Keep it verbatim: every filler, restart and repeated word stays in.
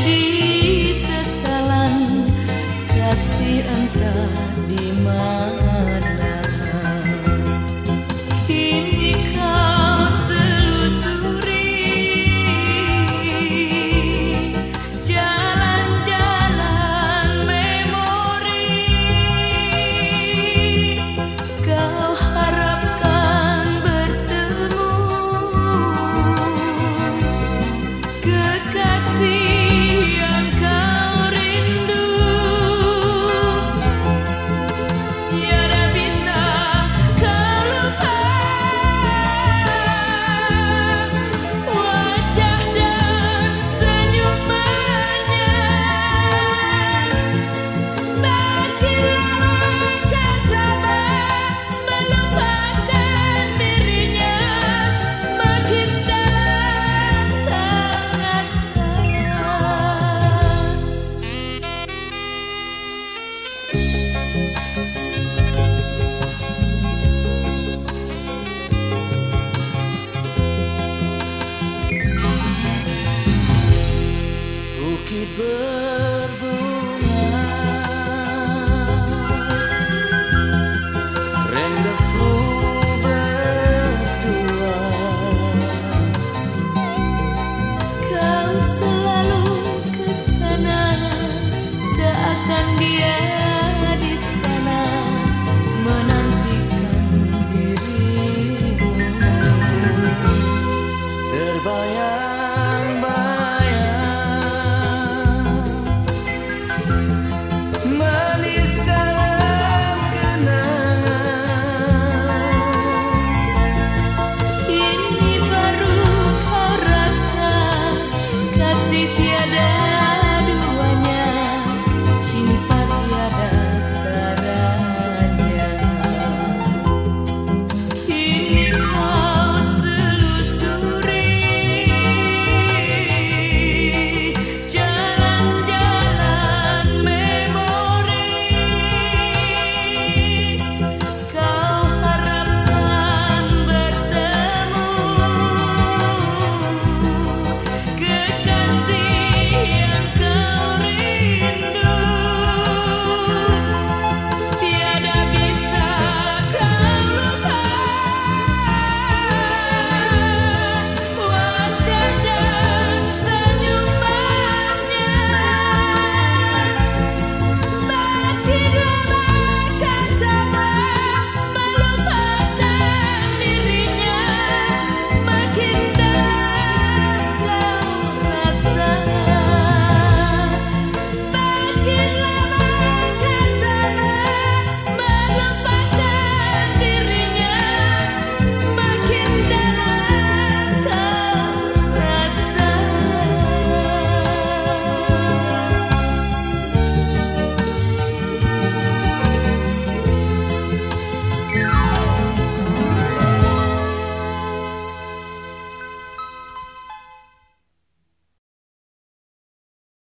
menjadi sesalan, kasih entah di mana. Kini kau selusuri jalan-jalan memori, kau harapkan bertemu kekasih yang kau rindu. Tiada bisa kau lupa wajah dan senyumannya. Semakin lama kau sabar melupakan dirinya, semakin dalam tak Bukit berbunga, rendezvous berdua. kau selalu ke sana, seakan dia di sana menantikan dirimu. Terbayang